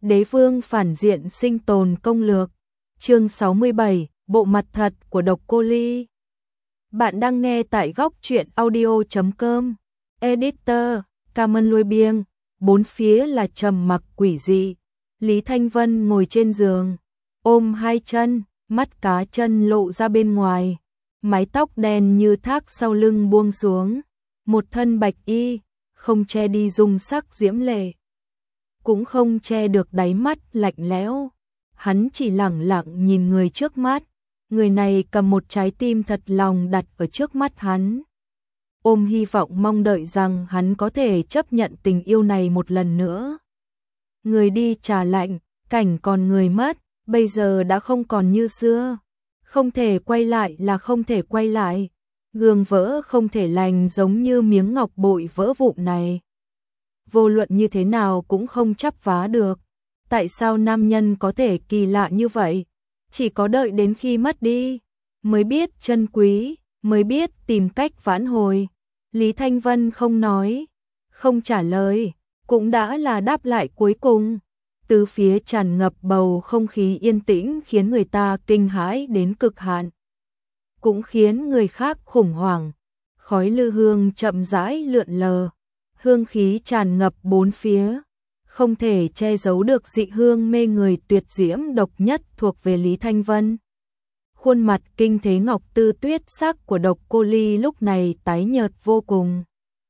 Đế vương phản diện sinh tồn công lược. Chương 67, bộ mặt thật của Độc Cô Ly. Bạn đang nghe tại góc truyện audio.com. Editor, cảm ơn Lôi Biêng. Bốn phía là trầm mặc quỷ dị. Lý Thanh Vân ngồi trên giường, ôm hai chân, mắt cá chân lộ ra bên ngoài. Mái tóc đen như thác sau lưng buông xuống. Một thân bạch y, không che đi dung sắc diễm lệ, cũng không che được đáy mắt lạnh lẽo. Hắn chỉ lẳng lặng nhìn người trước mắt. Người này cầm một trái tim thật lòng đặt ở trước mắt hắn, ôm hy vọng mong đợi rằng hắn có thể chấp nhận tình yêu này một lần nữa. Người đi trà lạnh, cảnh còn người mất, bây giờ đã không còn như xưa. Không thể quay lại là không thể quay lại. Gương vỡ không thể lành giống như miếng ngọc bội vỡ vụn này. Vô luận như thế nào cũng không chắp vá được. Tại sao nam nhân có thể kỳ lạ như vậy? Chỉ có đợi đến khi mất đi mới biết trân quý, mới biết tìm cách vãn hồi. Lý Thanh Vân không nói, không trả lời, cũng đã là đáp lại cuối cùng. Từ phía tràn ngập bầu không khí yên tĩnh khiến người ta kinh hãi đến cực hạn, cũng khiến người khác khủng hoảng. Khói lư hương chậm rãi lượn lờ, hương khí tràn ngập bốn phía, không thể che giấu được dị hương mê người tuyệt diễm độc nhất thuộc về Lý Thanh Vân. Khuôn mặt kinh thế ngọc tư tuyết sắc của Độc Cô Ly lúc này tái nhợt vô cùng.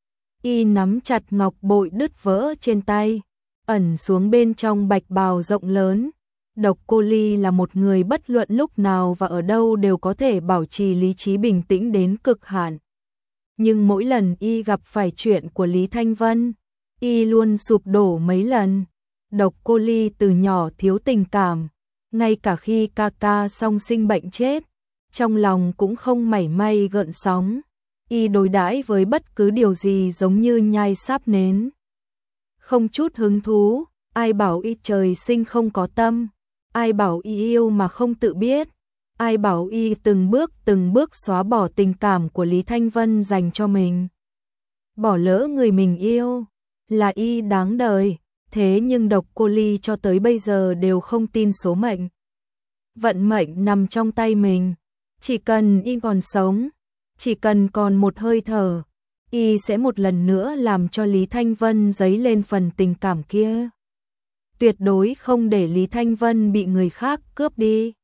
Y nắm chặt ngọc bội đứt vỡ trên tay, ẩn xuống bên trong bạch bào rộng lớn. Độc Cô Ly là một người bất luận lúc nào và ở đâu đều có thể bảo trì lý trí bình tĩnh đến cực hạn. Nhưng mỗi lần y gặp phải chuyện của Lý Thanh Vân, y luôn sụp đổ mấy lần. Độc Cô Ly từ nhỏ thiếu tình cảm, ngay cả khi ca ca song sinh bệnh chết, trong lòng cũng không mảy may gợn sóng. Y đối đãi với bất cứ điều gì giống như nhai sáp nến, không chút hứng thú. Ai bảo y trời sinh không có tâm, ai bảo y yêu mà không tự biết, ai bảo y từng bước xóa bỏ tình cảm của Lý Thanh Vân dành cho mình. Bỏ lỡ người mình yêu là y đáng đời. Thế nhưng Độc Cô Ly cho tới bây giờ đều không tin số mệnh. Vận mệnh nằm trong tay mình. Chỉ cần y còn sống, chỉ cần còn một hơi thở, y sẽ một lần nữa làm cho Lý Thanh Vân dấy lên phần tình cảm kia. Tuyệt đối không để Lý Thanh Vân bị người khác cướp đi.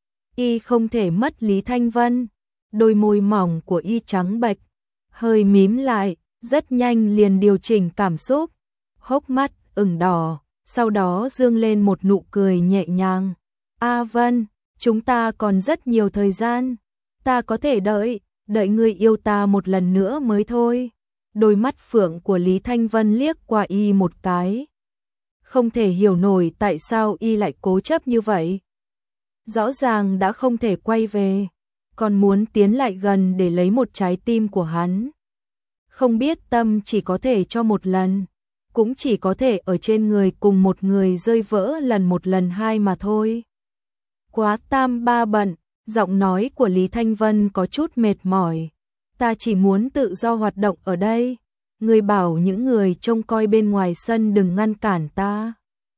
Y không thể mất Lý Thanh Vân. Đôi môi mỏng của y trắng bệch, hơi mím lại, rất nhanh liền điều chỉnh cảm xúc. Hốc mắt ửng đỏ, sau đó dương lên một nụ cười nhẹ nhàng. A Vân, chúng ta còn rất nhiều thời gian. Ta có thể đợi ngươi yêu ta một lần nữa mới thôi. Đôi mắt phượng của Lý Thanh Vân liếc qua y một cái. Không thể hiểu nổi tại sao y lại cố chấp như vậy. Rõ ràng đã không thể quay về, còn muốn tiến lại gần để lấy một trái tim của hắn. Không biết tâm chỉ có thể cho một lần, cũng chỉ có thể ở trên người cùng một người rơi vỡ lần một lần hai mà thôi. Quá tam ba bận, giọng nói của Lý Thanh Vân có chút mệt mỏi. Ta chỉ muốn tự do hoạt động ở đây. Người bảo những người trông coi bên ngoài sân đừng ngăn cản ta.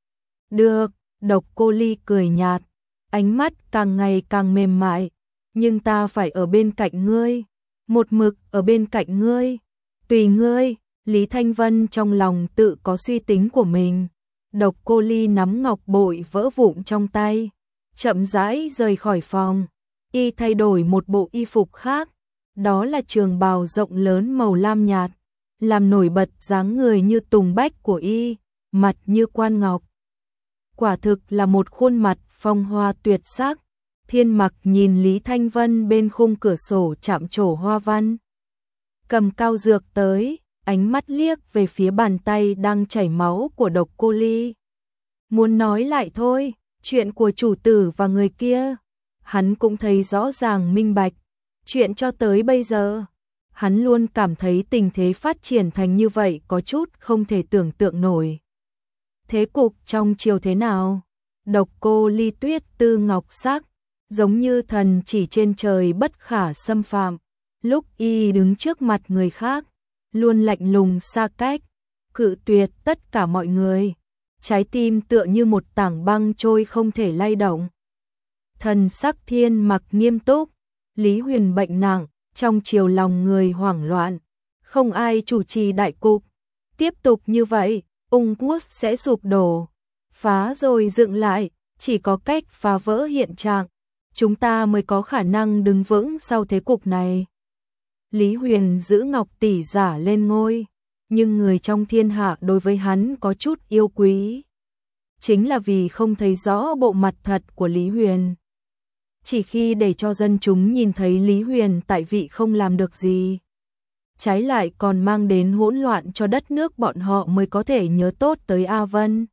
Được, Độc Cô Ly cười nhạt, ánh mắt càng ngày càng mềm mại. Nhưng ta phải ở bên cạnh ngươi, một mực ở bên cạnh ngươi. Tùy ngươi. Lý Thanh Vân trong lòng tự có suy tính của mình. Độc Cô Ly nắm ngọc bội vỡ vụn trong tay, chậm rãi rời khỏi phòng. Y thay đổi một bộ y phục khác, đó là trường bào rộng lớn màu lam nhạt, làm nổi bật dáng người như tùng bách của y, mặt như quan ngọc. Quả thực là một khuôn mặt phong hoa tuyệt sắc. Thiên Mặc nhìn Lý Thanh Vân bên khung cửa sổ chạm trổ hoa văn, cầm cao dược tới, ánh mắt liếc về phía bàn tay đang chảy máu của Độc Cô Ly. Muốn nói lại thôi, chuyện của chủ tử và người kia, hắn cũng thấy rõ ràng minh bạch. Chuyện cho tới bây giờ, hắn luôn cảm thấy tình thế phát triển thành như vậy có chút không thể tưởng tượng nổi. Thế cục trong chiều thế nào? Độc Cô Ly tuyết tư ngọc sắc, giống như thần chỉ trên trời bất khả xâm phạm. Lúc y đứng trước mặt người khác, luôn lạnh lùng xa cách, cự tuyệt tất cả mọi người. trái tim tựa như một tảng băng trôi không thể lay động. Thần sắc Thiên Mặc nghiêm túc, Lý Huyền bệnh nặng, trong chiều lòng người hoảng loạn, không ai chủ trì đại cục. Tiếp tục như vậy, Ung Quốc sẽ sụp đổ, phá rồi dựng lại, chỉ có cách phá vỡ hiện trạng, chúng ta mới có khả năng đứng vững sau thế cục này. Lý Huyền giữ Ngọc tỷ giả lên ngôi, nhưng người trong thiên hạ đối với hắn có chút yêu quý. Chính là vì không thấy rõ bộ mặt thật của Lý Huyền. Chỉ khi để cho dân chúng nhìn thấy Lý Huyền tại vị không làm được gì, trái lại còn mang đến hỗn loạn cho đất nước, bọn họ mới có thể nhớ tốt tới A Vân.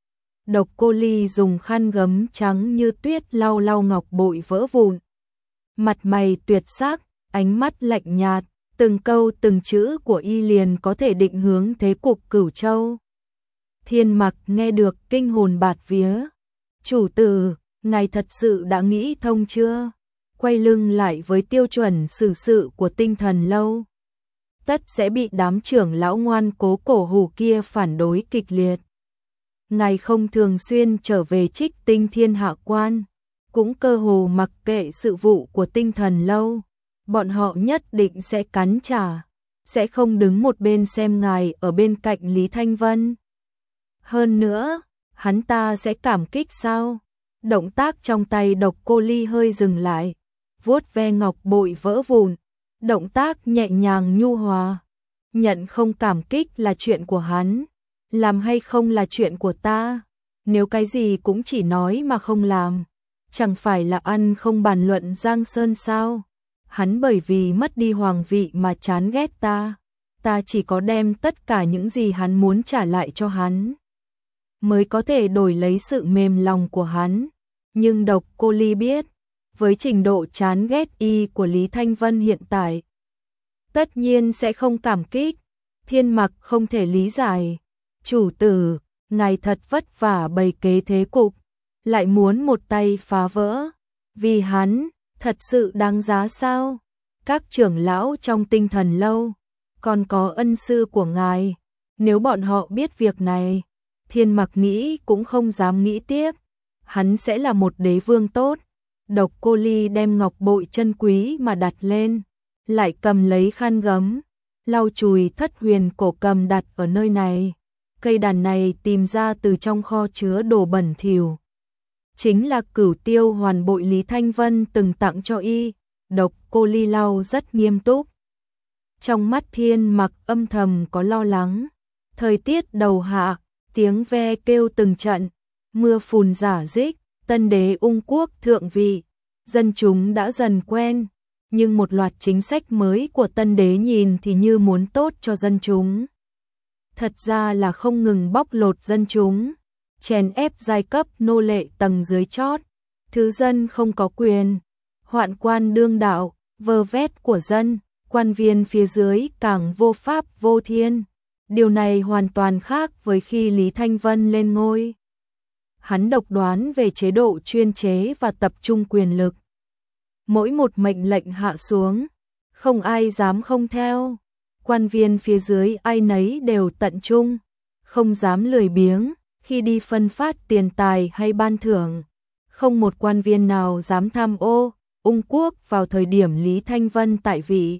Độc Cô Ly dùng khăn gấm trắng như tuyết lau lau ngọc bội vỡ vụn. Mặt mày tuyệt sắc, ánh mắt lạnh nhạt, từng câu từng chữ của y liền có thể định hướng thế cục Cửu Châu. Thiên Mặc nghe được kinh hồn bạt vía. Chủ tử, ngài thật sự đã nghĩ thông chưa? Quay lưng lại với tiêu chuẩn xử sự của Tinh Thần Lâu, tất sẽ bị đám trưởng lão ngoan cố cổ hủ kia phản đối kịch liệt. Ngài không thường xuyên trở về Trích Tinh Thiên Hạ Quan, cũng cơ hồ mặc kệ sự vụ của Tinh Thần Lâu. Bọn họ nhất định sẽ cắn trả, sẽ không đứng một bên xem ngài ở bên cạnh Lý Thanh Vân. Hơn nữa, hắn ta sẽ cảm kích sao? Động tác trong tay Độc Cô Ly hơi dừng lại, vuốt ve ngọc bội vỡ vụn, động tác nhẹ nhàng nhu hòa. Nhận không cảm kích là chuyện của hắn, làm hay không là chuyện của ta. Nếu cái gì cũng chỉ nói mà không làm, chẳng phải là ăn không bàn luận Giang Sơn sao? Hắn bởi vì mất đi hoàng vị mà chán ghét ta, ta chỉ có đem tất cả những gì hắn muốn trả lại cho hắn, mới có thể đổi lấy sự mềm lòng của hắn. Nhưng Độc Cô Ly biết, với trình độ chán ghét y của Lý Thanh Vân hiện tại, tất nhiên sẽ không cảm kích. Thiên Mặc không thể lý giải. Chủ tử, ngài thật vất vả bày kế thế cục, lại muốn một tay phá vỡ. Vì hắn, thật sự đáng giá sao? Các trưởng lão trong Tinh Thần Lâu, còn có ân sư của ngài, nếu bọn họ biết việc này, Thiên Mặc nghĩ cũng không dám nghĩ tiếp. Hắn sẽ là một đế vương tốt. Độc Cô Ly đem ngọc bội chân quý mà đặt lên, lại cầm lấy khăn gấm, lau chùi thất huyền cổ cầm đặt ở nơi này. Cây đàn này tìm ra từ trong kho chứa đồ bẩn thỉu, chính là Cửu Tiêu hoàn bội Lý Thanh Vân từng tặng cho y. Độc Cô Ly lau rất nghiêm túc. Trong mắt Thiên Mặc âm thầm có lo lắng. Thời tiết đầu hạ, tiếng ve kêu từng trận, mưa phùn rả rích, tân đế Ung Quốc thượng vị, dân chúng đã dần quen, nhưng một loạt chính sách mới của tân đế nhìn thì như muốn tốt cho dân chúng, thật ra là không ngừng bóc lột dân chúng, chèn ép giai cấp nô lệ tầng dưới chót, thứ dân không có quyền, hoạn quan đương đạo, vơ vét của dân, quan viên phía dưới càng vô pháp vô thiên. Điều này hoàn toàn khác với khi Lý Thanh Vân lên ngôi. Hắn độc đoán về chế độ chuyên chế và tập trung quyền lực. Mỗi một mệnh lệnh hạ xuống, không ai dám không theo. Quan viên phía dưới ai nấy đều tận trung, không dám lười biếng khi đi phân phát tiền tài hay ban thưởng. Không một quan viên nào dám tham ô. Ung Quốc vào thời điểm Lý Thanh Vân tại vị,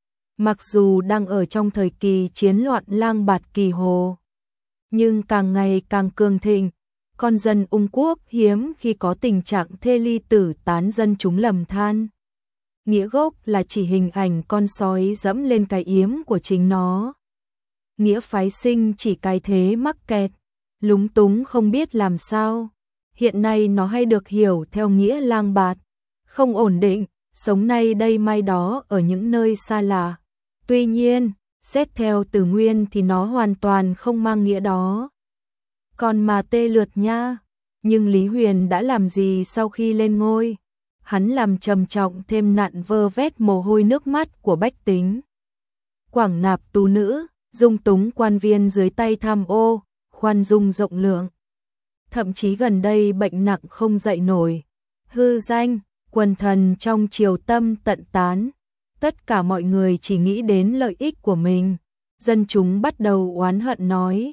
mặc dù đang ở trong thời kỳ chiến loạn lang bạt kỳ hồ, nhưng càng ngày càng cường thịnh. Con dân Ung Quốc hiếm khi có tình trạng thê ly tử tán, dân chúng lầm than. Nghĩa gốc là chỉ hình ảnh con sói dẫm lên cái yếm của chính nó. Nghĩa phái sinh chỉ cái thế mắc kẹt, lúng túng không biết làm sao. Hiện nay nó hay được hiểu theo nghĩa lang bạt, không ổn định, sống nay đây mai đó ở những nơi xa lạ. Tuy nhiên, xét theo từ nguyên thì nó hoàn toàn không mang nghĩa đó. Còn mà tê lượt nha. Nhưng Lý Huyền đã làm gì sau khi lên ngôi? Hắn làm trầm trọng thêm nạn vơ vét mồ hôi nước mắt của bách tính, quảng nạp tù nữ, dung túng quan viên dưới tay tham ô, khoan dung rộng lượng. Thậm chí gần đây bệnh nặng không dậy nổi, hư danh, quần thần trong triều tâm tận tán. Tất cả mọi người chỉ nghĩ đến lợi ích của mình. Dân chúng bắt đầu oán hận nói,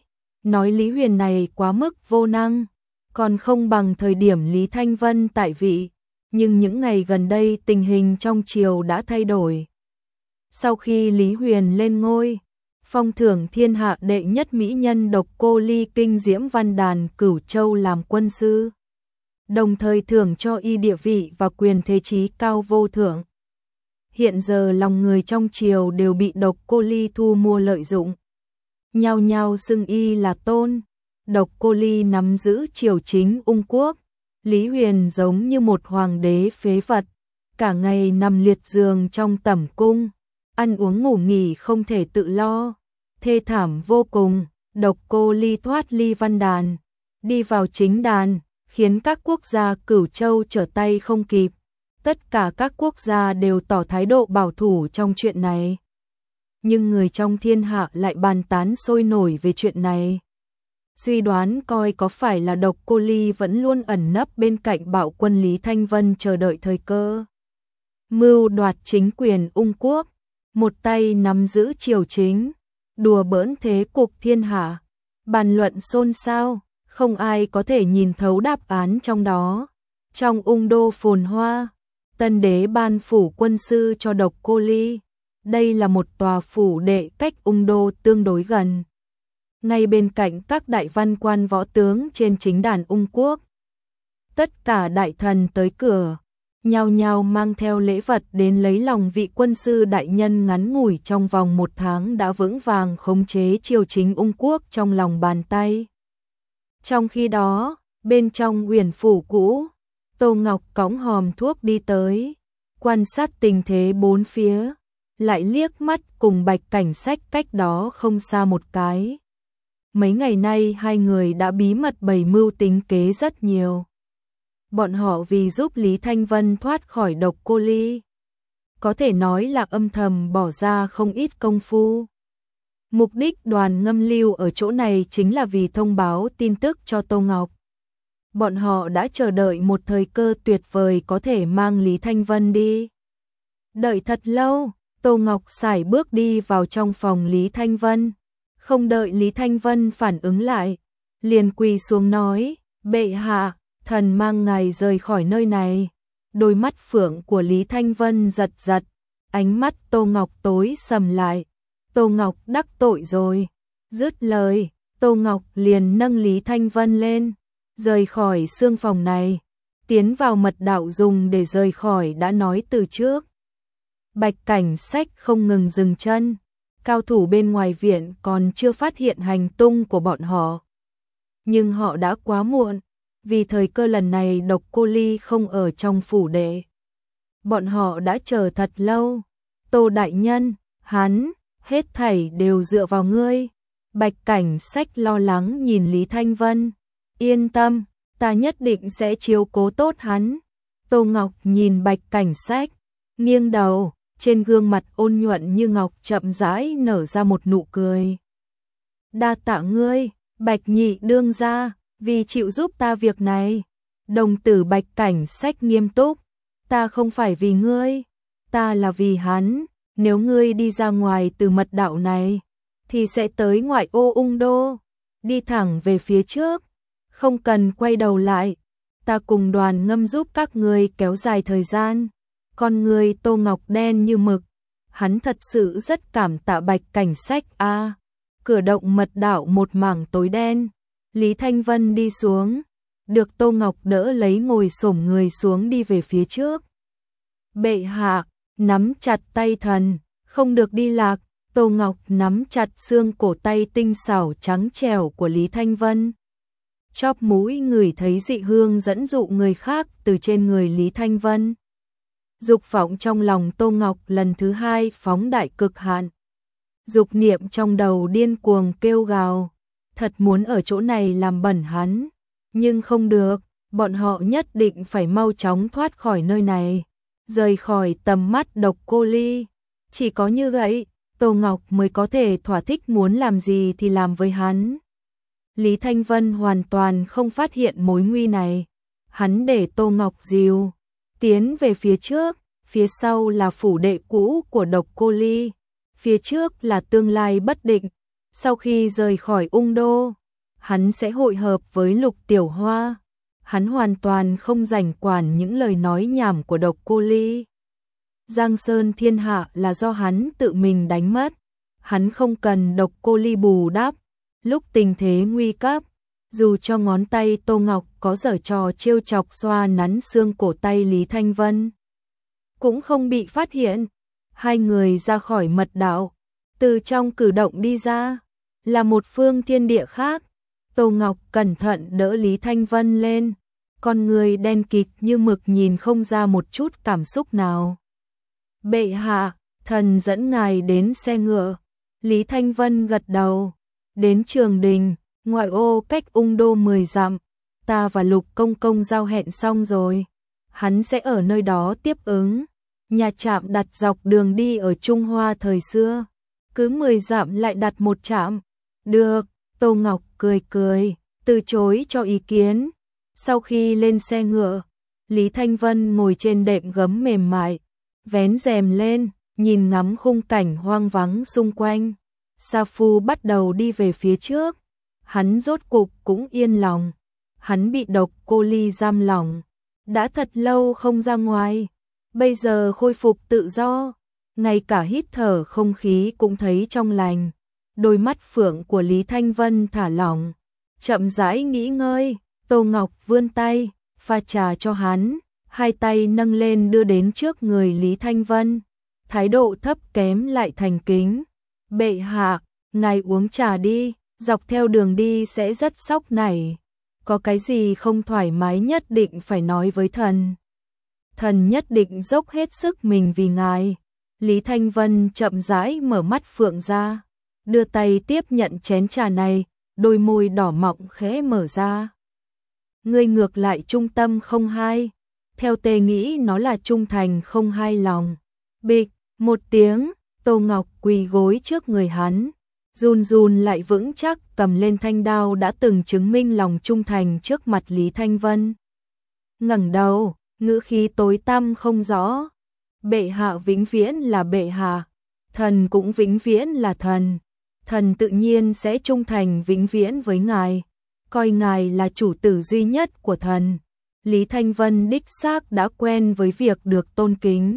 nói Lý Huyền này quá mức vô năng, còn không bằng thời điểm Lý Thanh Vân tại vị, nhưng những ngày gần đây tình hình trong triều đã thay đổi. Sau khi Lý Huyền lên ngôi, phong thưởng thiên hạ đệ nhất mỹ nhân Độc Cô Ly kinh diễm văn đàn Cửu Châu làm quân sư, đồng thời thưởng cho y địa vị và quyền thế chí cao vô thượng. Hiện giờ lòng người trong triều đều bị Độc Cô Ly thu mua lợi dụng, nhao nhao xưng y là tôn. Độc Cô Ly nắm giữ triều chính ung quốc, Lý Huyền giống như một hoàng đế phế vật, cả ngày nằm liệt giường trong tẩm cung, ăn uống ngủ nghỉ không thể tự lo, thê thảm vô cùng. Độc Cô Ly thoát ly văn đàn, đi vào chính đàn, khiến các quốc gia Cửu Châu trở tay không kịp. Tất cả các quốc gia đều tỏ thái độ bảo thủ trong chuyện này. Nhưng người trong thiên hạ lại bàn tán sôi nổi về chuyện này. Suy đoán coi có phải là Độc Cô Ly vẫn luôn ẩn nấp bên cạnh bạo quân Lý Thanh Vân chờ đợi thời cơ. Mưu đoạt chính quyền ung quốc, một tay nắm giữ triều chính, đùa bỡn thế cục thiên hạ, bàn luận xôn xao, không ai có thể nhìn thấu đáp án trong đó. Trong ung đô phồn hoa, tân đế ban phủ quân sư cho Độc Cô Ly. Đây là một tòa phủ đệ cách ung đô tương đối gần, ngay bên cạnh các đại văn quan võ tướng trên chính đàn ung quốc. Tất cả đại thần tới cửa, nhao nhao mang theo lễ vật đến lấy lòng vị quân sư đại nhân ngắn ngủi trong vòng 1 tháng đã vững vàng khống chế triều chính ung quốc trong lòng bàn tay. Trong khi đó, bên trong huyền phủ cũ, Tô Ngọc cõng hòm thuốc đi tới, quan sát tình thế bốn phía, lại liếc mắt cùng Bạch Cảnh Sách cách đó không xa một cái. Mấy ngày nay hai người đã bí mật bày mưu tính kế rất nhiều. Bọn họ vì giúp Lý Thanh Vân thoát khỏi Độc Cô Ly, có thể nói là âm thầm bỏ ra không ít công phu. Mục đích Đoàn Ngâm lưu ở chỗ này chính là vì thông báo tin tức cho Tô Ngọc. Bọn họ đã chờ đợi một thời cơ tuyệt vời có thể mang Lý Thanh Vân đi. Đợi thật lâu, Tô Ngọc sải bước đi vào trong phòng Lý Thanh Vân. Không đợi Lý Thanh Vân phản ứng lại, liền quỳ xuống nói, bệ hạ, thần mang ngài rời khỏi nơi này. Đôi mắt phượng của Lý Thanh Vân giật giật, ánh mắt Tô Ngọc tối sầm lại. Tô Ngọc đắc tội rồi. Dứt lời, Tô Ngọc liền nâng Lý Thanh Vân lên, rời khỏi xương phòng này, tiến vào mật đạo dùng để rời khỏi đã nói từ trước. Bạch Cảnh Sách không ngừng dừng chân, cao thủ bên ngoài viện còn chưa phát hiện hành tung của bọn họ. Nhưng họ đã quá muộn, vì thời cơ lần này Độc Cô Ly không ở trong phủ đệ. Bọn họ đã chờ thật lâu. Tô đại nhân, hắn, hết thảy đều dựa vào ngươi. Bạch Cảnh Sách lo lắng nhìn Lý Thanh Vân. Yên tâm, ta nhất định sẽ chiếu cố tốt hắn. Tô Ngọc nhìn Bạch Cảnh Sách, nghiêng đầu, trên gương mặt ôn nhuận như ngọc chậm rãi nở ra một nụ cười. Đa tạ ngươi, Bạch nhị đương gia, vì chịu giúp ta việc này. Đồng tử Bạch Cảnh Sách nghiêm túc, ta không phải vì ngươi, ta là vì hắn. Nếu ngươi đi ra ngoài từ mật đạo này, thì sẽ tới ngoại ô ung đô, đi thẳng về phía trước, không cần quay đầu lại. Ta cùng Đoàn Ngâm giúp các ngươi kéo dài thời gian. Con người Tô Ngọc đen như mực, hắn thật sự rất cảm tạ Bạch Cảnh Sách a. Cửa động mật đạo một mảng tối đen, Lý Thanh Vân đi xuống, được Tô Ngọc đỡ lấy ngồi xổm người xuống đi về phía trước. Bệ hạ, nắm chặt tay thần, không được đi lạc. Tô Ngọc nắm chặt xương cổ tay tinh xảo trắng trẻo của Lý Thanh Vân. Chóp mũi ngửi thấy dị hương dẫn dụ người khác từ trên người Lý Thanh Vân. Dục vọng trong lòng Tô Ngọc lần thứ hai phóng đại cực hạn. Dục niệm trong đầu điên cuồng kêu gào, thật muốn ở chỗ này làm bẩn hắn, nhưng không được, bọn họ nhất định phải mau chóng thoát khỏi nơi này, rời khỏi tầm mắt Độc Cô Ly. Chỉ có như vậy, Tô Ngọc mới có thể thỏa thích muốn làm gì thì làm với hắn. Lý Thanh Vân hoàn toàn không phát hiện mối nguy này, hắn để Tô Ngọc dìu tiến về phía trước, phía sau là phủ đệ cũ của Độc Cô Ly, phía trước là tương lai bất định. Sau khi rời khỏi ung đô, hắn sẽ hội hợp với Lục Tiểu Hoa. Hắn hoàn toàn không rảnh quản những lời nói nhảm của Độc Cô Ly. Giang Sơn thiên hạ là do hắn tự mình đánh mất. Hắn không cần Độc Cô Ly bù đắp. Lúc tình thế nguy cấp, dù cho ngón tay Tô Ngọc có giở trò trêu chọc xoa nắn xương cổ tay Lý Thanh Vân, cũng không bị phát hiện. Hai người ra khỏi mật đạo, từ trong cử động đi ra, là một phương thiên địa khác. Tô Ngọc cẩn thận đỡ Lý Thanh Vân lên, con người đen kịt như mực nhìn không ra một chút cảm xúc nào. Bệ hạ, thần dẫn ngài đến xe ngựa. Lý Thanh Vân gật đầu. Đến Trường Đình, ngoại ô cách Ung Đô 10 dặm, ta và Lục Công Công giao hẹn xong rồi. Hắn sẽ ở nơi đó tiếp ứng. Nhà trạm đặt dọc đường đi ở Trung Hoa thời xưa, cứ 10 dặm lại đặt một trạm. Được, Tô Ngọc cười cười, từ chối cho ý kiến. Sau khi lên xe ngựa, Lý Thanh Vân ngồi trên đệm gấm mềm mại, vén rèm lên, nhìn ngắm khung cảnh hoang vắng xung quanh. Sa Phu bắt đầu đi về phía trước. Hắn rốt cục cũng yên lòng. Hắn bị Độc Cô Ly giam lỏng, đã thật lâu không ra ngoài, bây giờ khôi phục tự do, ngay cả hít thở không khí cũng thấy trong lành. Đôi mắt phượng của Lý Thanh Vân thả lỏng, chậm rãi nghỉ ngơi. Tô Ngọc vươn tay, pha trà cho hắn, hai tay nâng lên đưa đến trước người Lý Thanh Vân, thái độ thấp kém lại thành kính. Bệ hạ, ngài uống trà đi, dọc theo đường đi sẽ rất sóc nảy. Có cái gì không thoải mái nhất định phải nói với thần. Thần nhất định dốc hết sức mình vì ngài. Lý Thanh Vân chậm rãi mở mắt phượng ra, đưa tay tiếp nhận chén trà này, đôi môi đỏ mọng khẽ mở ra. Ngươi ngược lại trung tâm không hai, theo tề nghĩ nó là trung thành không hai lòng. Bịch, một tiếng, Tô Ngọc quỳ gối trước người hắn, run run lại vững chắc cầm lên thanh đao đã từng chứng minh lòng trung thành trước mặt Lý Thanh Vân. Ngẩng đầu, ngữ khí tối tăm không rõ. Bệ hạ vĩnh viễn là bệ hạ, thần cũng vĩnh viễn là thần. Thần tự nhiên sẽ trung thành vĩnh viễn với ngài, coi ngài là chủ tử duy nhất của thần. Lý Thanh Vân đích xác đã quen với việc được tôn kính.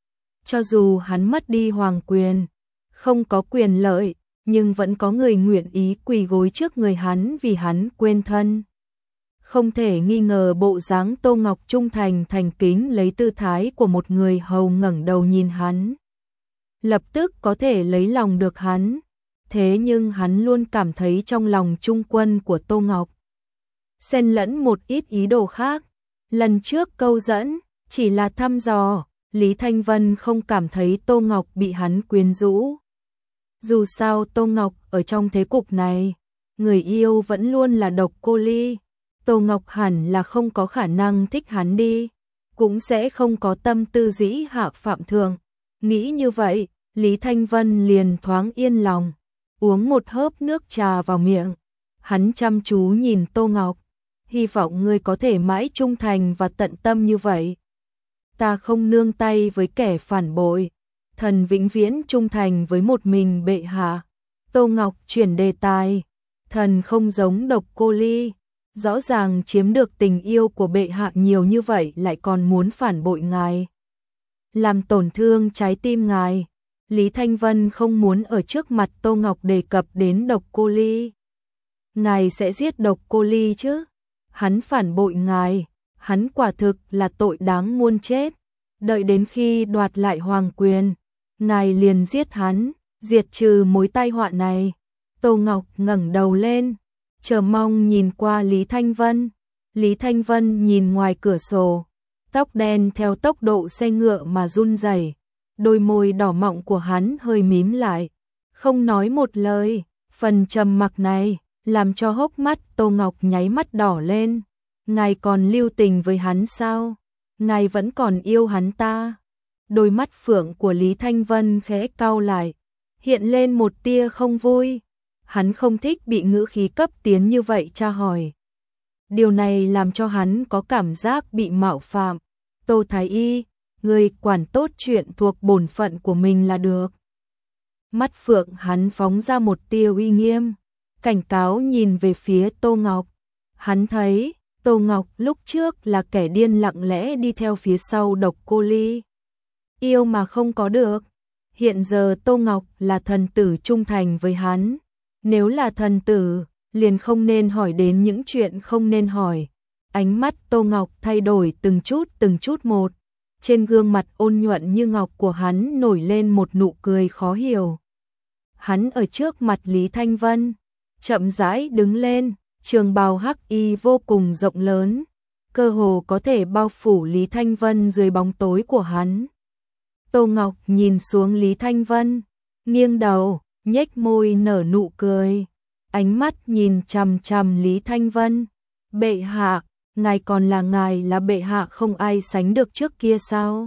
Cho dù hắn mất đi hoàng quyền, không có quyền lợi, nhưng vẫn có người nguyện ý quỳ gối trước người hắn vì hắn quên thân. Không thể nghi ngờ bộ dáng Tô Ngọc trung thành thành kính lấy tư thái của một người hầu ngẩng đầu nhìn hắn, lập tức có thể lấy lòng được hắn. Thế nhưng hắn luôn cảm thấy trong lòng trung quân của Tô Ngọc xen lẫn một ít ý đồ khác. Lần trước câu dẫn chỉ là thăm dò, Lý Thanh Vân không cảm thấy Tô Ngọc bị hắn quyến rũ. Dù sao Tô Ngọc ở trong thế cục này, người yêu vẫn luôn là Độc Cô Ly. Tô Ngọc hẳn là không có khả năng thích hắn đi, cũng sẽ không có tâm tư dĩ hạ phạm thượng. Nghĩ như vậy, Lý Thanh Vân liền thoáng yên lòng, uống một hớp nước trà vào miệng. Hắn chăm chú nhìn Tô Ngọc, hy vọng ngươi có thể mãi trung thành và tận tâm như vậy. Ta không nương tay với kẻ phản bội, thần vĩnh viễn trung thành với một mình bệ hạ. Tô Ngọc chuyển đề tài, thần không giống Độc Cô Ly, rõ ràng chiếm được tình yêu của bệ hạ nhiều như vậy lại còn muốn phản bội ngài, làm tổn thương trái tim ngài. Lý Thanh Vân không muốn ở trước mặt Tô Ngọc đề cập đến Độc Cô Ly. Ngài sẽ giết Độc Cô Ly chứ? Hắn phản bội ngài, hắn quả thực là tội đáng muôn chết. Đợi đến khi đoạt lại hoàng quyền, ngài liền giết hắn, diệt trừ mối tai họa này. Tô Ngọc ngẩng đầu lên, chờ mong nhìn qua Lý Thanh Vân. Lý Thanh Vân nhìn ngoài cửa sổ, tóc đen theo tốc độ xe ngựa mà run rẩy. Đôi môi đỏ mọng của hắn hơi mím lại, không nói một lời. Phần trầm mặc này làm cho hốc mắt Tô Ngọc nháy mắt đỏ lên. Ngài còn lưu tình với hắn sao? Ngài vẫn còn yêu hắn ta? Đôi mắt phượng của Lý Thanh Vân khẽ cau lại, hiện lên một tia không vui. Hắn không thích bị ngữ khí cấp tiến như vậy tra hỏi. Điều này làm cho hắn có cảm giác bị mạo phạm. Tô Thái Y, người quản tốt chuyện thuộc bổn phận của mình là được. Mắt phượng hắn phóng ra một tia uy nghiêm. cảnh cáo nhìn về phía Tô Ngọc. Hắn thấy Tô Ngọc lúc trước là kẻ điên lặng lẽ đi theo phía sau Độc Cô Ly. Yêu mà không có được. Hiện giờ Tô Ngọc là thần tử trung thành với hắn. Nếu là thần tử, liền không nên hỏi đến những chuyện không nên hỏi. Ánh mắt Tô Ngọc thay đổi từng chút một. Trên gương mặt ôn nhuận như ngọc của hắn nổi lên một nụ cười khó hiểu. Hắn ở trước mặt Lý Thanh Vân, chậm rãi đứng lên, trường bào hắc y vô cùng rộng lớn, cơ hồ có thể bao phủ Lý Thanh Vân dưới bóng tối của hắn. Tô Ngọc nhìn xuống Lý Thanh Vân, nghiêng đầu, nhếch môi nở nụ cười, ánh mắt nhìn chằm chằm Lý Thanh Vân. Bệ hạ, ngài còn là ngài là bệ hạ không ai sánh được trước kia sao?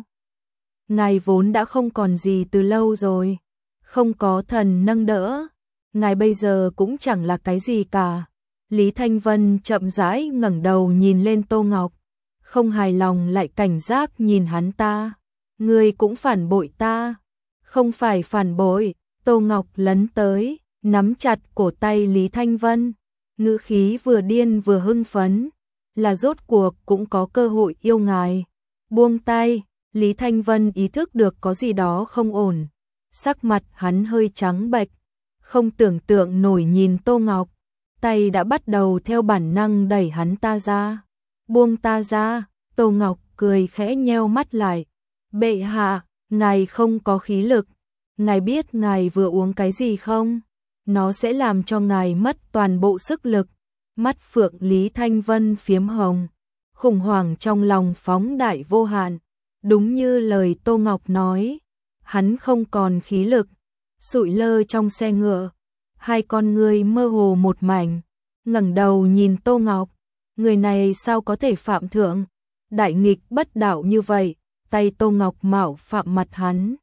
Ngài vốn đã không còn gì từ lâu rồi, không có thần nâng đỡ, ngài bây giờ cũng chẳng là cái gì cả. Lý Thanh Vân chậm rãi ngẩng đầu nhìn lên Tô Ngọc, không hài lòng lại cảnh giác nhìn hắn ta. Ngươi cũng phản bội ta. Không phải phản bội. Tô Ngọc lấn tới, nắm chặt cổ tay Lý Thanh Vân, ngữ khí vừa điên vừa hưng phấn, là rốt cuộc cũng có cơ hội yêu ngài. Buông tay, Lý Thanh Vân ý thức được có gì đó không ổn, sắc mặt hắn hơi trắng bệch, không tưởng tượng nổi nhìn Tô Ngọc, tay đã bắt đầu theo bản năng đẩy hắn ta ra. Buông ta ra. Tô Ngọc cười khẽ nheo mắt lại. Bệ hạ, ngài không có khí lực, ngài biết ngài vừa uống cái gì không? Nó sẽ làm cho ngài mất toàn bộ sức lực. Mắt phượng Lý Thanh Vân phiếm hồng, khủng hoảng trong lòng phóng đại vô hạn. Đúng như lời Tô Ngọc nói, hắn không còn khí lực, sụi lơ trong xe ngựa, hai con ngươi mơ hồ một mảnh, ngẩng đầu nhìn Tô Ngọc, người này sao có thể phạm thượng, đại nghịch bất đạo như vậy. Tay Tô Ngọc mạo phạm mặt hắn,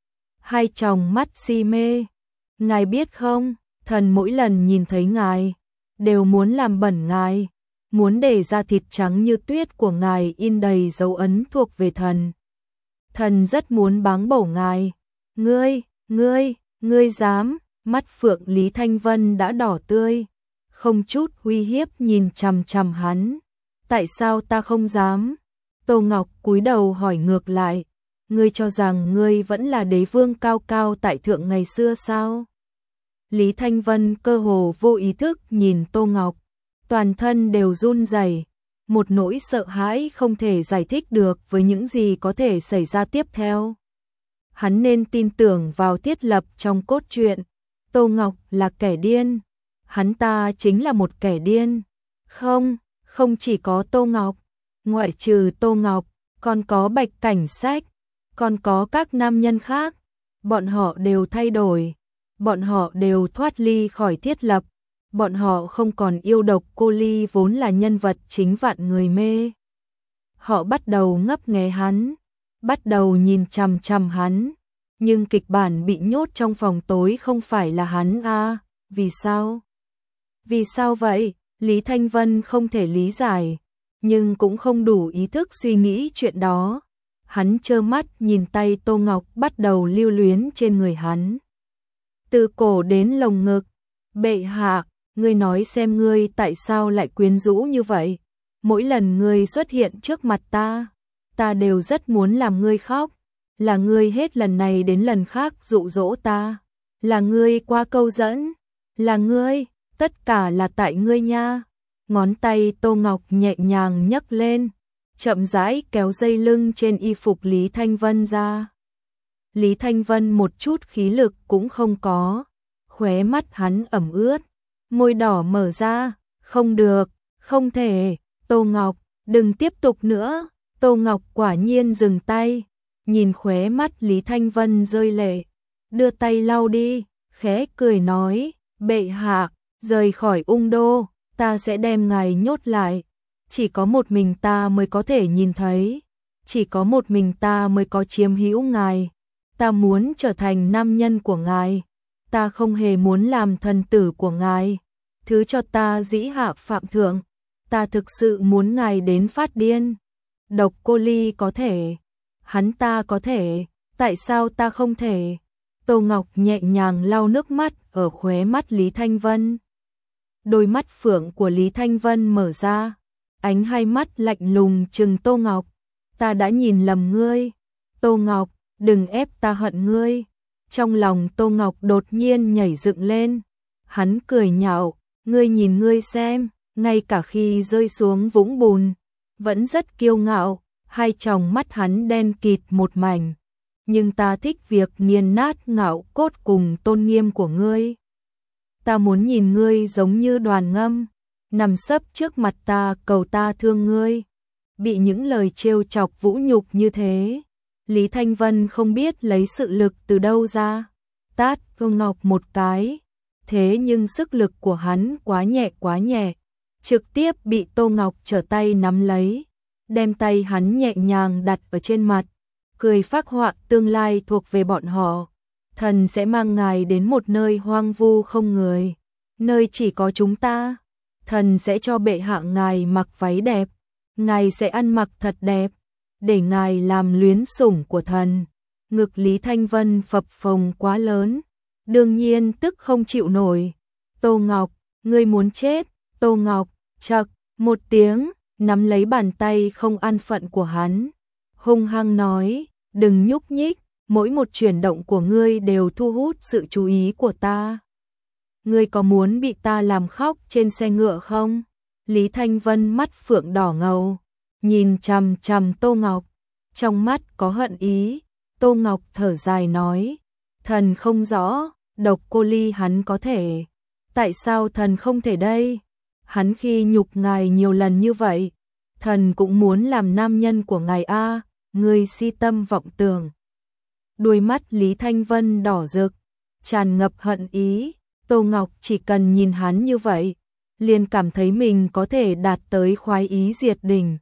hai tròng mắt si mê. Ngài biết không, thần mỗi lần nhìn thấy ngài đều muốn làm bẩn ngài, muốn để da thịt trắng như tuyết của ngài in đầy dấu ấn thuộc về thần. Thần rất muốn báng bổ ngài. Ngươi dám? Mắt phượng Lý Thanh Vân đã đỏ tươi, không chút uy hiếp nhìn chằm chằm hắn. Tại sao ta không dám? Tô Ngọc cúi đầu hỏi ngược lại, ngươi cho rằng ngươi vẫn là đế vương cao cao tại thượng ngày xưa sao? Lý Thanh Vân cơ hồ vô ý thức nhìn Tô Ngọc, toàn thân đều run rẩy, một nỗi sợ hãi không thể giải thích được với những gì có thể xảy ra tiếp theo. Hắn nên tin tưởng vào thiết lập trong cốt truyện, Tô Ngọc là kẻ điên, hắn ta chính là một kẻ điên. Không chỉ có Tô Ngọc, ngoại trừ Tô Ngọc, còn có Bạch Cảnh Sách, còn có các nam nhân khác, bọn họ đều thay đổi, bọn họ đều thoát ly khỏi thiết lập, bọn họ không còn yêu Độc Cô Ly vốn là nhân vật chính vạn người mê. Họ bắt đầu ngấp nghé hắn, bắt đầu nhìn chằm chằm hắn, nhưng kịch bản bị nhốt trong phòng tối không phải là hắn à, vì sao? Vì sao vậy? Lý Thanh Vân không thể lý giải, nhưng cũng không đủ ý thức suy nghĩ chuyện đó. Hắn trơ mắt nhìn tay Tô Ngọc bắt đầu lưu luyến trên người hắn, từ cổ đến lồng ngực. Bệ hạ, ngươi nói xem ngươi tại sao lại quyến rũ như vậy? Mỗi lần ngươi xuất hiện trước mặt ta đều rất muốn làm ngươi khóc. Là ngươi hết lần này đến lần khác dụ dỗ ta, là ngươi quá câu dẫn, là ngươi, tất cả là tại ngươi nha. Ngón tay Tô Ngọc nhẹ nhàng nhấc lên, chậm rãi kéo dây lưng trên y phục Lý Thanh Vân ra. Lý Thanh Vân một chút khí lực cũng không có, khóe mắt hắn ẩm ướt, môi đỏ mở ra, không được, không thể, Tô Ngọc, đừng tiếp tục nữa. Tô Ngọc quả nhiên dừng tay, nhìn khóe mắt Lý Thanh Vân rơi lệ, đưa tay lau đi, khẽ cười nói, bệ hạ, rời khỏi Ung Đô, ta sẽ đem ngài nhốt lại, chỉ có một mình ta mới có thể nhìn thấy, chỉ có một mình ta mới có chiếm hữu ngài, ta muốn trở thành nam nhân của ngài, ta không hề muốn làm thần tử của ngài, thứ cho ta dĩ hạ phạm thượng, ta thực sự muốn ngài đến phát điên. Độc Cô Ly có thể, hắn ta có thể, tại sao ta không thể? Tô Ngọc nhẹ nhàng lau nước mắt ở khóe mắt Lý Thanh Vân. Đôi mắt phượng của Lý Thanh Vân mở ra, ánh hai mắt lạnh lùng trừng Tô Ngọc. Ta đã nhìn lầm ngươi. Tô Ngọc, đừng ép ta hận ngươi. Trong lòng Tô Ngọc đột nhiên nhảy dựng lên. Hắn cười nhạo, ngươi nhìn ngươi xem, ngay cả khi rơi xuống vũng bùn, vẫn rất kiêu ngạo, hai tròng mắt hắn đen kịt một mảnh. Nhưng ta thích việc nghiền nát ngạo cốt cùng tôn nghiêm của ngươi. Ta muốn nhìn ngươi giống như Đoàn Ngâm, nằm sấp trước mặt ta cầu ta thương ngươi. Bị những lời trêu chọc vũ nhục như thế, Lý Thanh Vân không biết lấy sự lực từ đâu ra, tát Tô Ngọc một cái. Thế nhưng sức lực của hắn quá nhẹ, trực tiếp bị Tô Ngọc trở tay nắm lấy, đem tay hắn nhẹ nhàng đặt ở trên mặt, cười phác họa tương lai thuộc về bọn họ. Thần sẽ mang ngài đến một nơi hoang vu không người, nơi chỉ có chúng ta. Thần sẽ cho bệ hạ ngài mặc váy đẹp, ngài sẽ ăn mặc thật đẹp, để ngài làm luyến sủng của thần. Ngực Lý Thanh Vân phập phồng quá lớn, đương nhiên tức không chịu nổi. Tô Ngọc, ngươi muốn chết. Tô Ngọc, chậc, một tiếng, nắm lấy bàn tay không an phận của hắn, hung hăng nói, đừng nhúc nhích, mỗi một chuyển động của ngươi đều thu hút sự chú ý của ta. Ngươi có muốn bị ta làm khóc trên xe ngựa không? Lý Thanh Vân mắt phượng đỏ ngầu, nhìn chằm chằm Tô Ngọc, trong mắt có hận ý. Tô Ngọc thở dài nói, thần không rõ, Độc Cô Ly hắn có thể, tại sao thần không thể đây? Hắn khi nhục ngài nhiều lần như vậy, thần cũng muốn làm nam nhân của ngài a. Ngươi si tâm vọng tưởng. Đôi mắt Lý Thanh Vân đỏ rực, tràn ngập hận ý. Tô Ngọc chỉ cần nhìn hắn như vậy, liền cảm thấy mình có thể đạt tới khoái ý diệt đỉnh.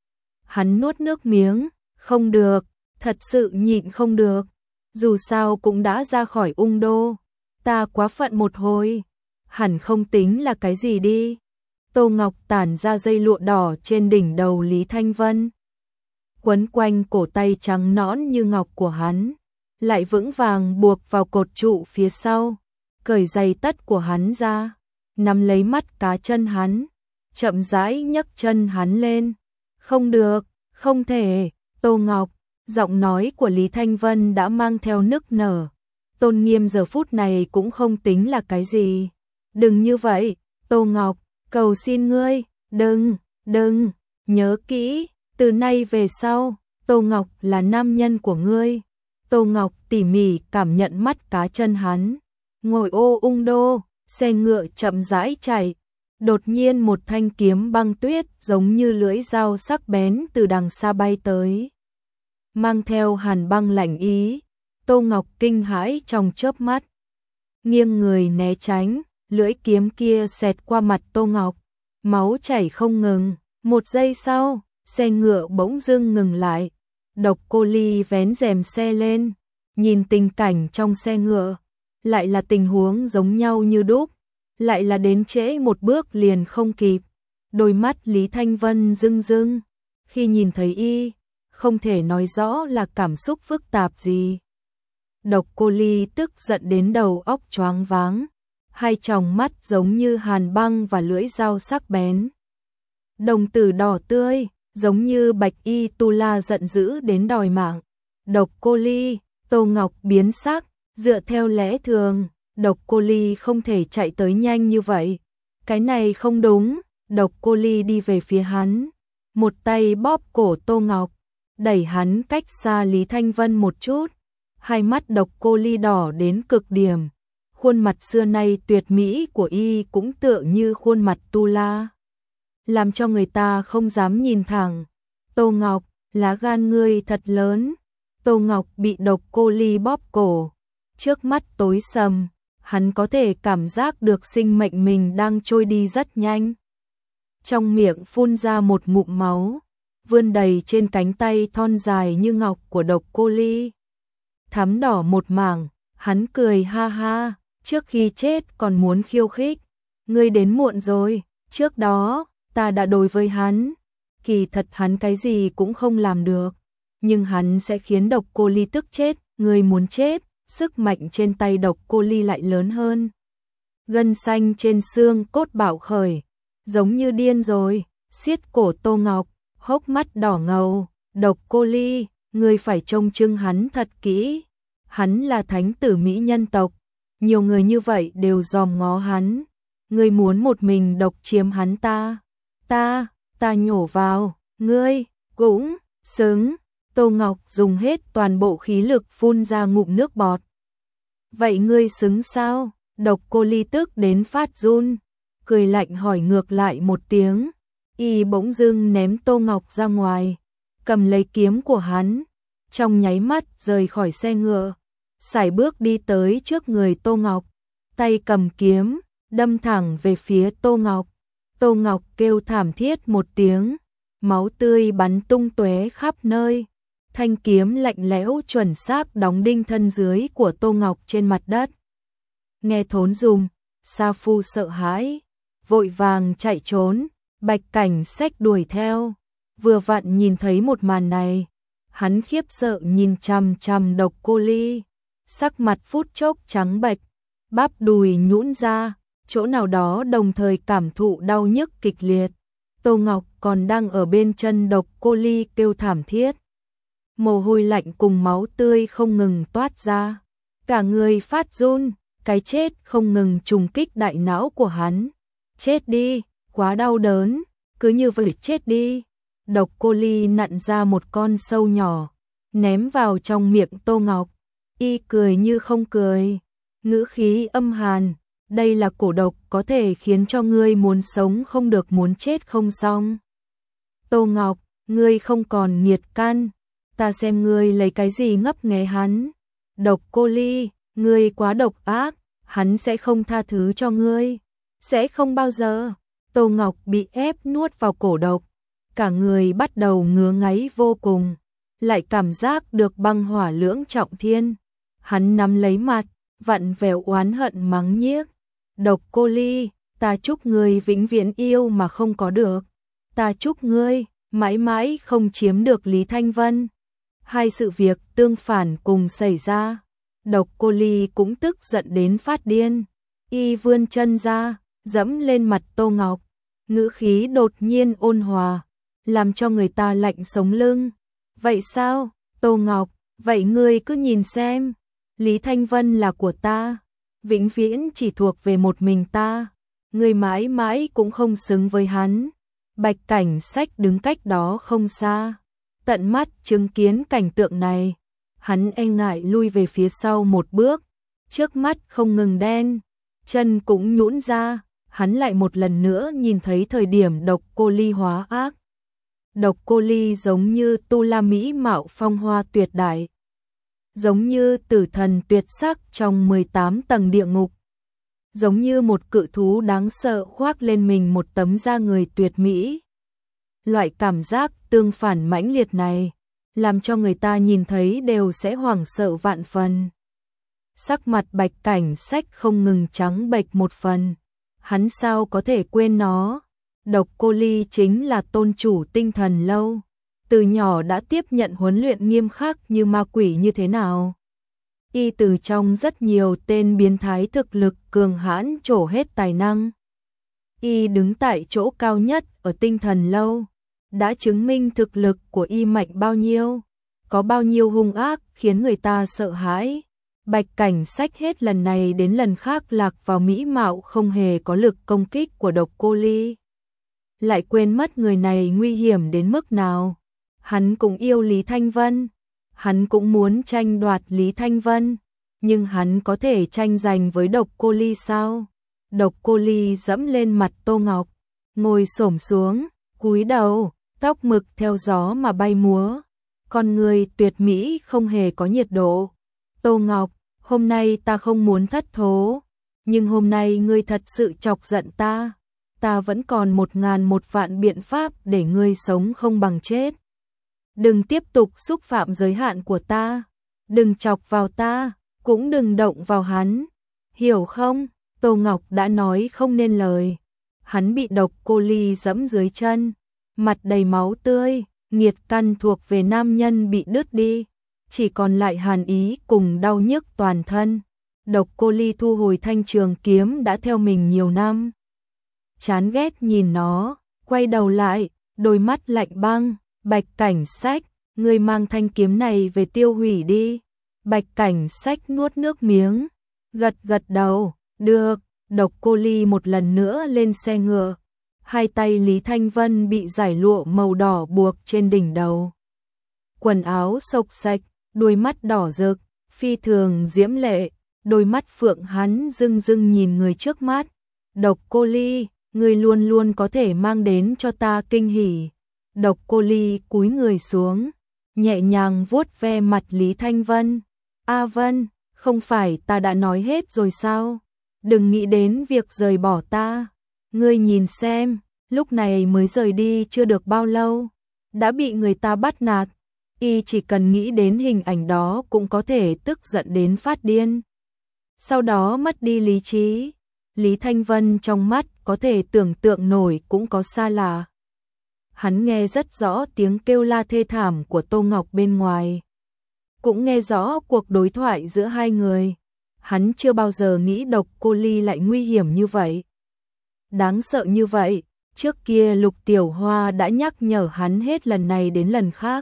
Hắn nuốt nước miếng, không được, thật sự nhịn không được. Dù sao cũng đã ra khỏi Ung Đô, ta quá phận một hồi, hẳn không tính là cái gì đi. Tô Ngọc tản ra dây lụa đỏ trên đỉnh đầu Lý Thanh Vân, quấn quanh cổ tay trắng nõn như ngọc của hắn, lại vững vàng buộc vào cột trụ phía sau, cởi giày tất của hắn ra, nắm lấy mắt cá chân hắn, chậm rãi nhấc chân hắn lên. Không được, không thể. Tô Ngọc, giọng nói của Lý Thanh Vân đã mang theo nức nở. Tôn nghiêm giờ phút này cũng không tính là cái gì. Đừng như vậy, Tô Ngọc, cầu xin ngươi, đừng, nhớ kỹ, từ nay về sau, Tô Ngọc là nam nhân của ngươi. Tô Ngọc tỉ mỉ cảm nhận mắt cá chân hắn. Ngồi ô Ung Đô, xe ngựa chậm rãi chạy. Đột nhiên một thanh kiếm băng tuyết giống như lưỡi dao sắc bén từ đằng xa bay tới, mang theo hàn băng lạnh ý. Tô Ngọc kinh hãi trong chớp mắt, nghiêng người né tránh, lưỡi kiếm kia xẹt qua mặt Tô Ngọc, máu chảy không ngừng. Một giây sau, xe ngựa bỗng dưng ngừng lại. Độc Cô Ly vén rèm xe lên, nhìn tình cảnh trong xe ngựa, lại là tình huống giống nhau như đúc, lại là đến trễ một bước liền không kịp. Đôi mắt Lý Thanh Vân rưng rưng, khi nhìn thấy y, không thể nói rõ là cảm xúc phức tạp gì. Độc Cô Ly tức giận đến đầu óc choáng váng, hai tròng mắt giống như hàn băng và lưỡi dao sắc bén. Đồng tử đỏ tươi, giống như bạch y tu la giận dữ đến đòi mạng. Độc Cô Ly, Tô Ngọc biến sắc, dựa theo lẽ thường, Độc Cô Ly không thể chạy tới nhanh như vậy. Cái này không đúng. Độc Cô Ly đi về phía hắn, một tay bóp cổ Tô Ngọc, đẩy hắn cách xa Lý Thanh Vân một chút. Hai mắt Độc Cô Ly đỏ đến cực điểm, khuôn mặt xưa nay tuyệt mỹ của y cũng tựa như khuôn mặt tu la, làm cho người ta không dám nhìn thẳng. Tô Ngọc, lá gan ngươi thật lớn. Tô Ngọc bị Độc Cô Ly bóp cổ, trước mắt tối sầm, hắn có thể cảm giác được sinh mệnh mình đang trôi đi rất nhanh. Trong miệng phun ra một ngụm máu, vươn đầy trên cánh tay thon dài như ngọc của Độc Cô Ly, thắm đỏ một mảng. Hắn cười ha ha, trước khi chết còn muốn khiêu khích. Ngươi đến muộn rồi, trước đó ta đã đối với hắn, kỳ thật hắn cái gì cũng không làm được, nhưng hắn sẽ khiến Độc Cô Ly tức chết. Ngươi muốn chết, sức mạnh trên tay Độc Cô Ly lại lớn hơn. gân xanh trên xương cốt bạo khởi, giống như điên rồi, siết cổ Tô Ngọc, hốc mắt đỏ ngầu, Độc Cô Ly, ngươi phải trông chừng hắn thật kỹ, hắn là thánh tử mỹ nhân tộc, nhiều người như vậy đều dòm ngó hắn, ngươi muốn một mình độc chiếm hắn ta nhổ vào, ngươi cũng xứng. Tô Ngọc dùng hết toàn bộ khí lực phun ra ngụm nước bọt. Vậy ngươi xứng sao? Độc Cô Ly tức đến phát run, cười lạnh hỏi ngược lại một tiếng. Y bỗng dưng ném Tô Ngọc ra ngoài, cầm lấy kiếm của hắn, trong nháy mắt rời khỏi xe ngựa, sải bước đi tới trước người Tô Ngọc, tay cầm kiếm, đâm thẳng về phía Tô Ngọc. Tô Ngọc kêu thảm thiết một tiếng, máu tươi bắn tung tóe khắp nơi. Thanh kiếm lạnh lẽo chuẩn xác đóng đinh thân dưới của Tô Ngọc trên mặt đất. Nghe thốn dùng, Sa Phu sợ hãi, vội vàng chạy trốn, Bạch Cảnh Sách đuổi theo. Vừa vặn nhìn thấy một màn này, hắn khiếp sợ nhìn chằm chằm Độc Cô Ly, sắc mặt phút chốc trắng bệch, bắp đùi nhũn ra, chỗ nào đó đồng thời cảm thụ đau nhức kịch liệt. Tô Ngọc còn đang ở bên chân Độc Cô Ly kêu thảm thiết. Mồ hôi lạnh cùng máu tươi không ngừng toát ra, cả người phát run, cái chết không ngừng trùng kích đại não của hắn. Chết đi, quá đau đớn, cứ như vậy chết đi. Độc Cô Ly nặn ra một con sâu nhỏ, ném vào trong miệng Tô Ngọc. Y cười như không cười, ngữ khí âm hàn, đây là cổ độc có thể khiến cho ngươi muốn sống không được muốn chết không xong. Tô Ngọc, ngươi không còn nghiệt can, ta xem ngươi lấy cái gì ngấp nghé hắn. Độc Cô Ly, ngươi quá độc ác, hắn sẽ không tha thứ cho ngươi, sẽ không bao giờ. Tô Ngọc bị ép nuốt vào cổ độc, cả người bắt đầu ngứa ngáy vô cùng, lại cảm giác được băng hỏa lưỡng trọng thiên. Hắn nắm lấy mặt, vặn vẹo oán hận mắng nhiếc. Độc Cô Ly, ta chúc ngươi vĩnh viễn yêu mà không có được. Ta chúc ngươi mãi mãi không chiếm được Lý Thanh Vân. Hai sự việc tương phản cùng xảy ra. Độc Cô Ly cũng tức giận đến phát điên. Y vươn chân ra, dẫm lên mặt Tô Ngọc. Ngữ khí đột nhiên ôn hòa, làm cho người ta lạnh sống lưng. Vậy sao, Tô Ngọc, vậy ngươi cứ nhìn xem. Lý Thanh Vân là của ta, vĩnh viễn chỉ thuộc về một mình ta. Ngươi mãi mãi cũng không xứng với hắn. Bạch Cảnh Sách đứng cách đó không xa, tận mắt chứng kiến cảnh tượng này, hắn e ngại lui về phía sau một bước, trước mắt không ngừng đen, chân cũng nhũn ra, hắn lại một lần nữa nhìn thấy thời điểm Độc Cô Ly hóa ác. Độc Cô Ly giống như tu la mỹ mạo phong hoa tuyệt đại, giống như tử thần tuyệt sắc trong 18 tầng địa ngục, giống như một cự thú đáng sợ khoác lên mình một tấm da người tuyệt mỹ. Loại cảm giác tương phản mãnh liệt này, làm cho người ta nhìn thấy đều sẽ hoảng sợ vạn phần. Sắc mặt Bạch Cảnh Sách không ngừng trắng bệch một phần, hắn sao có thể quên nó. Độc Cô Ly chính là tôn chủ tinh thần lâu, từ nhỏ đã tiếp nhận huấn luyện nghiêm khắc như ma quỷ như thế nào. Y từ trong rất nhiều tên biến thái thực lực cường hãn trổ hết tài năng. Y đứng tại chỗ cao nhất ở tinh thần lâu, đã chứng minh thực lực của Y mạnh bao nhiêu, có bao nhiêu hung ác khiến người ta sợ hãi. Bạch Cảnh Sách hết lần này đến lần khác lạc vào mỹ mạo không hề có lực công kích của Độc Cô Ly, lại quên mất người này nguy hiểm đến mức nào. Hắn cũng yêu Lý Thanh Vân, hắn cũng muốn tranh đoạt Lý Thanh Vân, nhưng hắn có thể tranh giành với Độc Cô Ly sao? Độc Cô Ly dẫm lên mặt Tô Ngọc, ngồi xổm xuống, cúi đầu, tóc mực theo gió mà bay múa, con người tuyệt mỹ không hề có nhiệt độ. Tô Ngọc, hôm nay ta không muốn thất thố, nhưng hôm nay ngươi thật sự chọc giận ta. Ta vẫn còn 1000 biện pháp để ngươi sống không bằng chết. Đừng tiếp tục xúc phạm giới hạn của ta, đừng chọc vào ta, cũng đừng động vào hắn, hiểu không? Tô Ngọc đã nói không nên lời. Hắn bị Độc Cô Ly dẫm dưới chân, mặt đầy máu tươi, nghiệt căn thuộc về nam nhân bị đứt đi, chỉ còn lại hàn ý cùng đau nhức toàn thân. Độc Cô Ly thu hồi thanh trường kiếm đã theo mình nhiều năm. Chán ghét nhìn nó, quay đầu lại, đôi mắt lạnh băng. Bạch Cảnh Sách, ngươi mang thanh kiếm này về tiêu hủy đi. Bạch Cảnh Sách nuốt nước miếng, gật gật đầu, được. Độc Cô Ly một lần nữa lên xe ngựa. Hai tay Lý Thanh Vân bị dải lụa màu đỏ buộc trên đỉnh đầu. Quần áo xộc xạch, đôi mắt đỏ rực, phi thường diễm lệ, đôi mắt phượng hắn rưng rưng nhìn người trước mắt. Độc Cô Ly, ngươi luôn luôn có thể mang đến cho ta kinh hỉ. Độc Cô Ly cúi người xuống, nhẹ nhàng vuốt ve mặt Lý Thanh Vân. A Vân, không phải ta đã nói hết rồi sao? Đừng nghĩ đến việc rời bỏ ta. Ngươi nhìn xem, lúc này mới rời đi chưa được bao lâu, đã bị người ta bắt nạt. Y chỉ cần nghĩ đến hình ảnh đó cũng có thể tức giận đến phát điên. Sau đó mất đi lý trí. Lý Thanh Vân trong mắt có thể tưởng tượng nổi cũng có xa lạ. Hắn nghe rất rõ tiếng kêu la thê thảm của Tô Ngọc bên ngoài. Cũng nghe rõ cuộc đối thoại giữa hai người. Hắn chưa bao giờ nghĩ Độc Cô Ly lại nguy hiểm như vậy. Đáng sợ như vậy, trước kia Lục Tiểu Hoa đã nhắc nhở hắn hết lần này đến lần khác.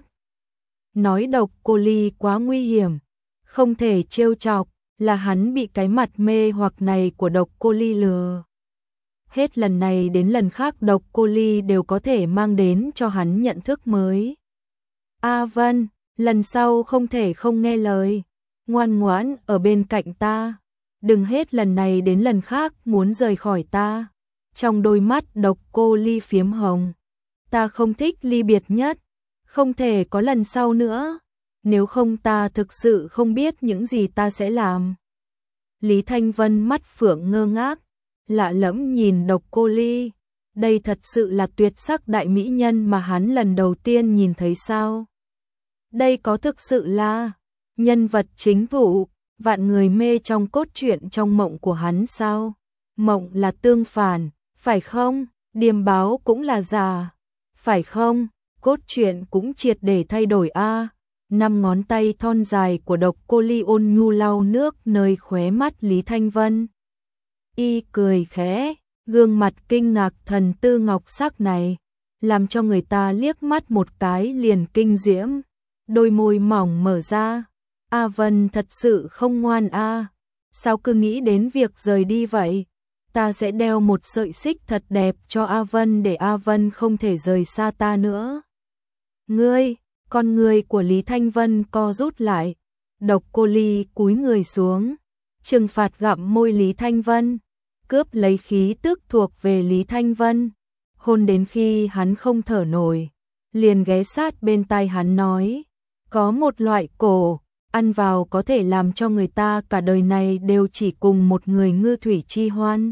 Nói Độc Cô Ly quá nguy hiểm, không thể trêu chọc, là hắn bị cái mặt mê hoặc này của Độc Cô Ly lừa. Hết lần này đến lần khác Độc Cô Ly đều có thể mang đến cho hắn nhận thức mới. A Vân, lần sau không thể không nghe lời, ngoan ngoãn ở bên cạnh ta, đừng hết lần này đến lần khác muốn rời khỏi ta. Trong đôi mắt Độc Cô Ly phiếm hồng. Ta không thích ly biệt nhất, không thể có lần sau nữa, nếu không ta thực sự không biết những gì ta sẽ làm. Lý Thanh Vân mắt phượng ngơ ngác, lạ lẫm nhìn Độc Cô Ly. Đây thật sự là tuyệt sắc đại mỹ nhân mà hắn lần đầu tiên nhìn thấy sao? Đây có thực sự là nhân vật chính thụ, vạn người mê trong cốt truyện trong mộng của hắn sao? Mộng là tương phản, phải không? Điềm báo cũng là giả, phải không? Cốt truyện cũng triệt để thay đổi a. Năm ngón tay thon dài của Độc Cô Ly ôn nhu lau nước nơi khóe mắt Lý Thanh Vân. Y cười khẽ, gương mặt kinh ngạc thần tư ngọc sắc này, làm cho người ta liếc mắt một cái liền kinh diễm. Đôi môi mỏng mở ra. A Vân thật sự không ngoan a. Sao cứ nghĩ đến việc rời đi vậy? Ta sẽ đeo một sợi xích thật đẹp cho A Vân để A Vân không thể rời xa ta nữa. Ngươi, con người của Lý Thanh Vân co rút lại. Độc Cô Ly cúi người xuống, trừng phạt gặm môi Lý Thanh Vân, cướp lấy khí tức thuộc về Lý Thanh Vân. Hôn đến khi hắn không thở nổi, liền ghé sát bên tai hắn nói, có một loại cổ, ăn vào có thể làm cho người ta cả đời này đều chỉ cùng một người ngư thủy chi hoan.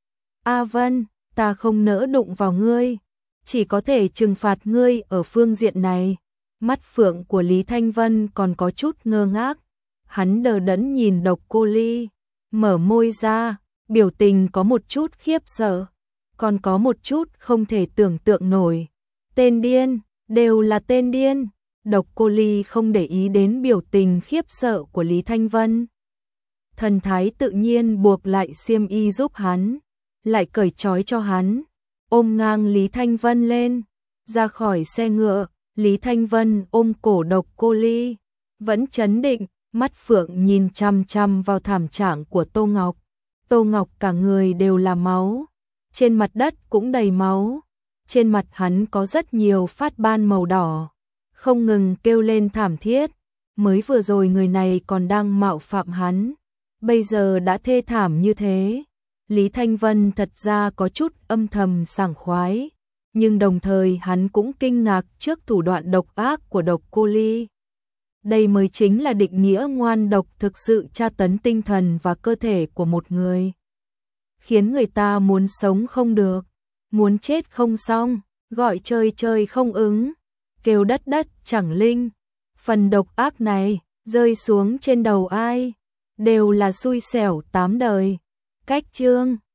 A Vân, ta không nỡ đụng vào ngươi, chỉ có thể trừng phạt ngươi ở phương diện này. Mắt phượng của Lý Thanh Vân còn có chút ngơ ngác, hắn đờ đẫn nhìn Độc Cô Ly, mở môi ra, biểu tình có một chút khiếp sợ, còn có một chút không thể tưởng tượng nổi. Tên điên, đều là tên điên. Độc Cô Ly không để ý đến biểu tình khiếp sợ của Lý Thanh Vân. Thần thái tự nhiên buộc lại xiêm y giúp hắn, lại cởi trói cho hắn, ôm ngang Lý Thanh Vân lên, ra khỏi xe ngựa. Lý Thanh Vân ôm cổ Độc Cô Ly, vẫn trấn định, mắt phượng nhìn chăm chăm vào thảm trạng của Tô Ngọc. Tô Ngọc cả người đều là máu, trên mặt đất cũng đầy máu, trên mặt hắn có rất nhiều phát ban màu đỏ, không ngừng kêu lên thảm thiết. Mới vừa rồi người này còn đang mạo phạm hắn, bây giờ đã thê thảm như thế. Lý Thanh Vân thật ra có chút âm thầm sảng khoái, nhưng đồng thời hắn cũng kinh ngạc trước thủ đoạn độc ác của Độc Cô Ly. Đây mới chính là định nghĩa ngoan độc thực sự tra tấn tinh thần và cơ thể của một người, khiến người ta muốn sống không được, muốn chết không xong, gọi trời trời không ứng, kêu đất đất chẳng linh. Phần độc ác này rơi xuống trên đầu ai, đều là xui xẻo 8 đời. Cách chương